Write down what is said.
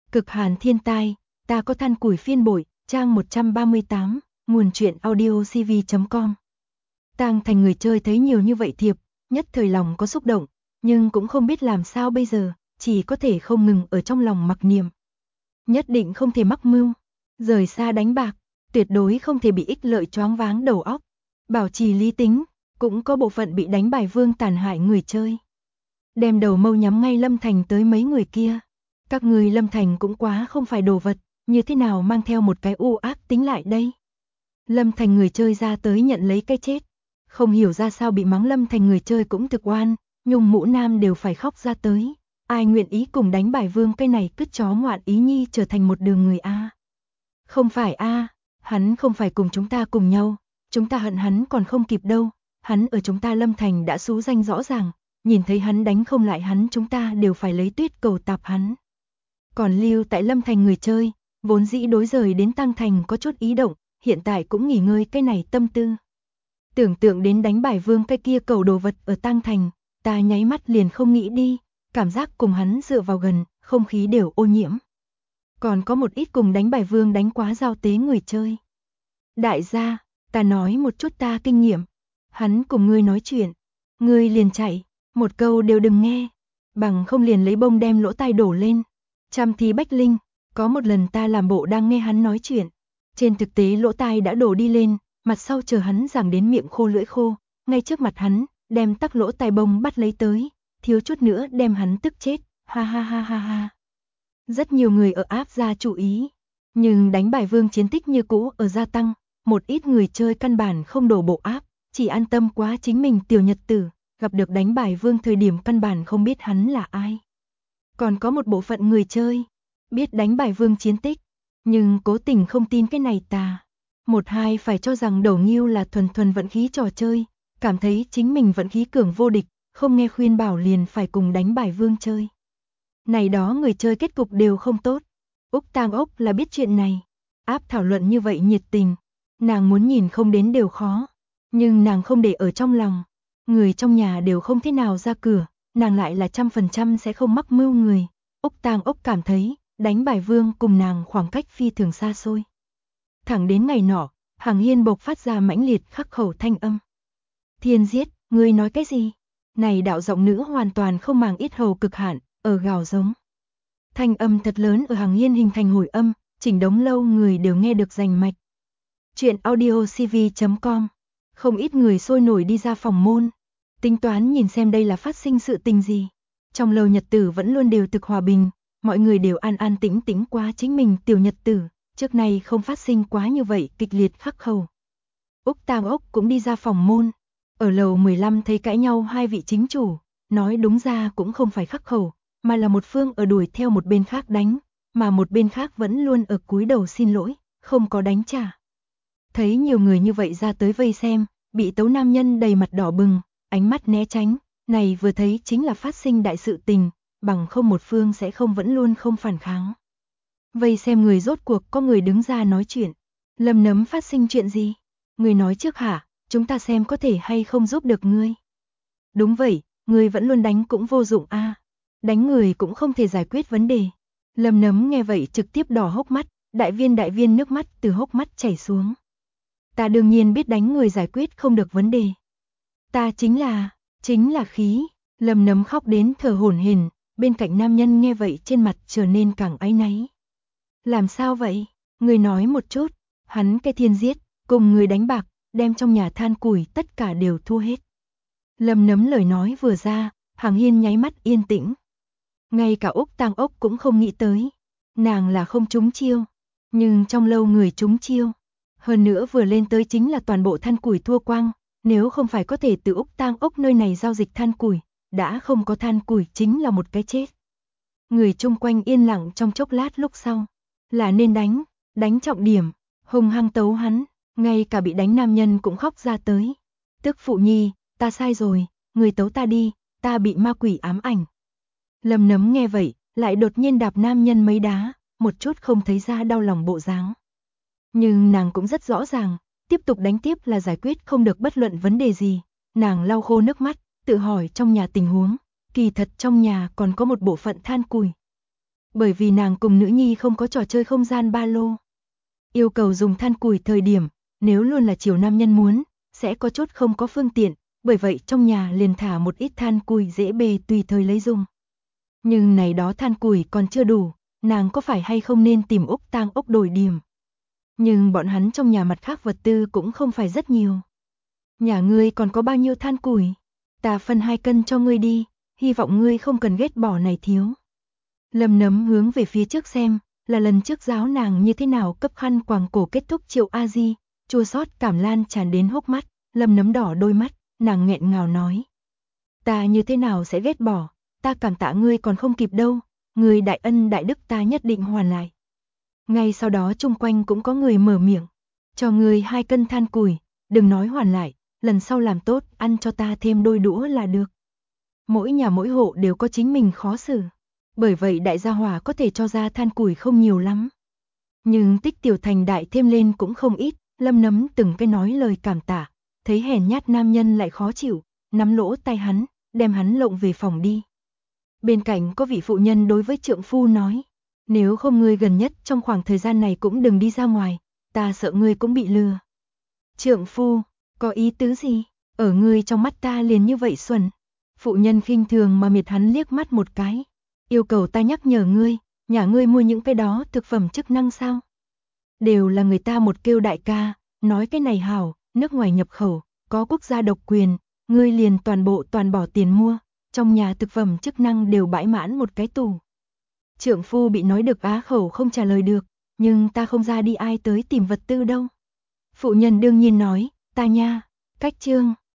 Cực hàn thiên tai, ta có than củi phiên bội, trang 138, nguồn truyện audio cv.com. Tang Thành người chơi thấy nhiều như vậy thiệp, nhất thời lòng có xúc động, nhưng cũng không biết làm sao bây giờ, chỉ có thể không ngừng ở trong lòng mặc niệm. Nhất định không thể mắc mưu, rời xa đánh bạc, tuyệt đối không thể bị ích lợi choáng váng đầu óc, bảo trì lý tính, cũng có bộ phận bị đánh bài vương tàn hại người chơi. Đem đầu mâu nhắm ngay Lâm Thành tới mấy người kia. Các người Lâm Thành cũng quá không phải đồ vật, như thế nào mang theo một cái u ác tính lại đây. Lâm Thành người chơi ra tới nhận lấy cái chết. Không hiểu ra sao bị mắng Lâm Thành người chơi cũng thực oan, nhung mũ nam đều phải khóc ra tới. Ai nguyện ý cùng đánh bài vương cái này cứt chó ngoạn ý nhi trở thành một đường người A. Không phải A, hắn không phải cùng chúng ta cùng nhau, chúng ta hận hắn còn không kịp đâu, hắn ở chúng ta Lâm Thành đã xú danh rõ ràng, nhìn thấy hắn đánh không lại hắn chúng ta đều phải lấy tuyết cầu tạp hắn. Còn lưu tại Lâm Thành người chơi, vốn dĩ đối rời đến Tăng Thành có chút ý động, hiện tại cũng nghỉ ngơi cái này tâm tư. Tưởng tượng đến đánh bài vương cái kia cầu đồ vật ở Tăng Thành, ta nháy mắt liền không nghĩ đi, cảm giác cùng hắn dựa vào gần, không khí đều ô nhiễm. Còn có một ít cùng đánh bài vương đánh quá giao tế người chơi. Đại gia, ta nói một chút ta kinh nghiệm, hắn cùng ngươi nói chuyện, ngươi liền chạy, một câu đều đừng nghe, bằng không liền lấy bông đem lỗ tai đổ lên. Trăm thí bách linh, có một lần ta làm bộ đang nghe hắn nói chuyện, trên thực tế lỗ tai đã đổ đi lên, mặt sau chờ hắn giảng đến miệng khô lưỡi khô, ngay trước mặt hắn, đem tắc lỗ tai bông bắt lấy tới, thiếu chút nữa đem hắn tức chết, ha ha ha ha ha. Rất nhiều người ở áp ra chú ý, nhưng đánh bài vương chiến tích như cũ ở gia tăng, một ít người chơi căn bản không đổ bộ áp, chỉ an tâm quá chính mình tiểu nhật tử, gặp được đánh bài vương thời điểm căn bản không biết hắn là ai. Còn có một bộ phận người chơi, biết đánh bài vương chiến tích, nhưng cố tình không tin cái này tà. Một hai phải cho rằng đầu nghiêu là thuần thuần vận khí trò chơi, cảm thấy chính mình vận khí cường vô địch, không nghe khuyên bảo liền phải cùng đánh bài vương chơi. Này đó người chơi kết cục đều không tốt. Úc Tang Ốc là biết chuyện này, áp thảo luận như vậy nhiệt tình, nàng muốn nhìn không đến đều khó, nhưng nàng không để ở trong lòng, người trong nhà đều không thế nào ra cửa, nàng lại là 100% sẽ không mắc mưu người. Úc Tang Ốc cảm thấy, đánh bài vương cùng nàng khoảng cách phi thường xa xôi. Thẳng đến ngày nọ, Hằng Hiên bộc phát ra mãnh liệt khắc khẩu thanh âm. Thiên giết, ngươi nói cái gì? Này đạo giọng nữ hoàn toàn không màng ít hầu cực hạn, ở gào giống. Thanh âm thật lớn ở Hằng Hiên hình thành hồi âm, chỉnh đống lâu người đều nghe được rành mạch. Chuyện audio cv.com. Không ít người sôi nổi đi ra phòng môn, tính toán nhìn xem đây là phát sinh sự tình gì. Trong lâu nhật tử vẫn luôn đều thực hòa bình, mọi người đều an an tĩnh tĩnh qua chính mình tiểu nhật tử, trước nay không phát sinh quá như vậy kịch liệt khắc khẩu. Úc Tang Ốc cũng đi ra phòng môn, ở lầu 15 thấy cãi nhau hai vị chính chủ, nói đúng ra cũng không phải khắc khẩu, mà là một phương ở đuổi theo một bên khác đánh, mà một bên khác vẫn luôn ở cúi đầu xin lỗi, không có đánh trả. Thấy nhiều người như vậy ra tới vây xem, bị tấu nam nhân đầy mặt đỏ bừng, ánh mắt né tránh, này vừa thấy chính là phát sinh đại sự tình, bằng không một phương sẽ không vẫn luôn không phản kháng. Vây xem người rốt cuộc có người đứng ra nói chuyện. Lâm Nấm phát sinh chuyện gì? Người nói trước hả, chúng ta xem có thể hay không giúp được ngươi. Đúng vậy, ngươi vẫn luôn đánh cũng vô dụng a. Đánh người cũng không thể giải quyết vấn đề. Lâm Nấm nghe vậy trực tiếp đỏ hốc mắt, đại viên nước mắt từ hốc mắt chảy xuống. Ta đương nhiên biết đánh người giải quyết không được vấn đề. Ta chính là khí. Lâm Nấm khóc đến thở hổn hển, bên cạnh nam nhân nghe vậy trên mặt trở nên càng áy náy. Làm sao vậy? Người nói một chút, hắn cái thiên giết, cùng người đánh bạc, đem trong nhà than củi tất cả đều thu hết. Lâm Nấm lời nói vừa ra, Hằng Hiên nháy mắt yên tĩnh. Ngay cả Úc Tang Ốc cũng không nghĩ tới, nàng là không trúng chiêu, nhưng trong lâu người trúng chiêu. Hơn nữa vừa lên tới chính là toàn bộ than củi thua quang, nếu không phải có thể từ Úc Tang Ốc nơi này giao dịch than củi, đã không có than củi chính là một cái chết. Người chung quanh yên lặng trong chốc lát lúc sau, là nên đánh trọng điểm, hung hăng tấu hắn, ngay cả bị đánh nam nhân cũng khóc ra tới. Tức phụ nhi, ta sai rồi, người tấu ta đi, ta bị ma quỷ ám ảnh. Lâm Nấm nghe vậy, lại đột nhiên đạp nam nhân mấy đá, một chút không thấy ra đau lòng bộ dáng. Nhưng nàng cũng rất rõ ràng, tiếp tục đánh tiếp là giải quyết không được bất luận vấn đề gì. Nàng lau khô nước mắt, tự hỏi trong nhà tình huống, kỳ thật trong nhà còn có một bộ phận than củi. Bởi vì nàng cùng nữ nhi không có trò chơi không gian ba lô. Yêu cầu dùng than củi thời điểm, nếu luôn là chiều nam nhân muốn, sẽ có chút không có phương tiện, bởi vậy trong nhà liền thả một ít than củi dễ bề tùy thời lấy dùng. Nhưng này đó than củi còn chưa đủ, nàng có phải hay không nên tìm Úc Tang Úc đổi điểm. Nhưng bọn hắn trong nhà mặt khác vật tư cũng không phải rất nhiều. Nhà ngươi còn có bao nhiêu than củi? Ta phân 2 cân cho ngươi đi, hy vọng ngươi không cần ghét bỏ này thiếu. Lâm Nấm hướng về phía trước xem, là lần trước giáo nàng như thế nào cấp khăn quàng cổ kết thúc Triệu A Di, chua xót cảm lan tràn đến hốc mắt, Lâm Nấm đỏ đôi mắt, nàng nghẹn ngào nói. Ta như thế nào sẽ ghét bỏ, ta cảm tạ ngươi còn không kịp đâu, ngươi đại ân đại đức ta nhất định hoàn lại. Ngay sau đó chung quanh cũng có người mở miệng, cho ngươi 2 cân than củi, đừng nói hoàn lại, lần sau làm tốt, ăn cho ta thêm đôi đũa là được. Mỗi nhà mỗi hộ đều có chính mình khó xử, bởi vậy đại gia hỏa có thể cho ra than củi không nhiều lắm. Nhưng tích tiểu thành đại thêm lên cũng không ít, Lâm Nấm từng cái nói lời cảm tạ, thấy hèn nhát nam nhân lại khó chịu, nắm lỗ tay hắn, đem hắn lộng về phòng đi. Bên cạnh có vị phụ nhân đối với trượng phu nói, nếu không ngươi gần nhất trong khoảng thời gian này cũng đừng đi ra ngoài, ta sợ ngươi cũng bị lừa. Trượng phu, có ý tứ gì? Ở ngươi trong mắt ta liền như vậy xuẩn. Phụ nhân khinh thường mà miệt hắn liếc mắt một cái. Yêu cầu ta nhắc nhở ngươi, nhà ngươi mua những cái đó thực phẩm chức năng sao? Đều là người ta một kêu đại ca, nói cái này hảo, nước ngoài nhập khẩu, có quốc gia độc quyền, ngươi liền toàn bỏ tiền mua, trong nhà thực phẩm chức năng đều bãi mãn một cái tủ. Trượng phu bị nói được á khẩu không trả lời được, nhưng ta không ra đi ai tới tìm vật tư đâu. Phụ nhân đương nhiên nói, ta nha, cách chương.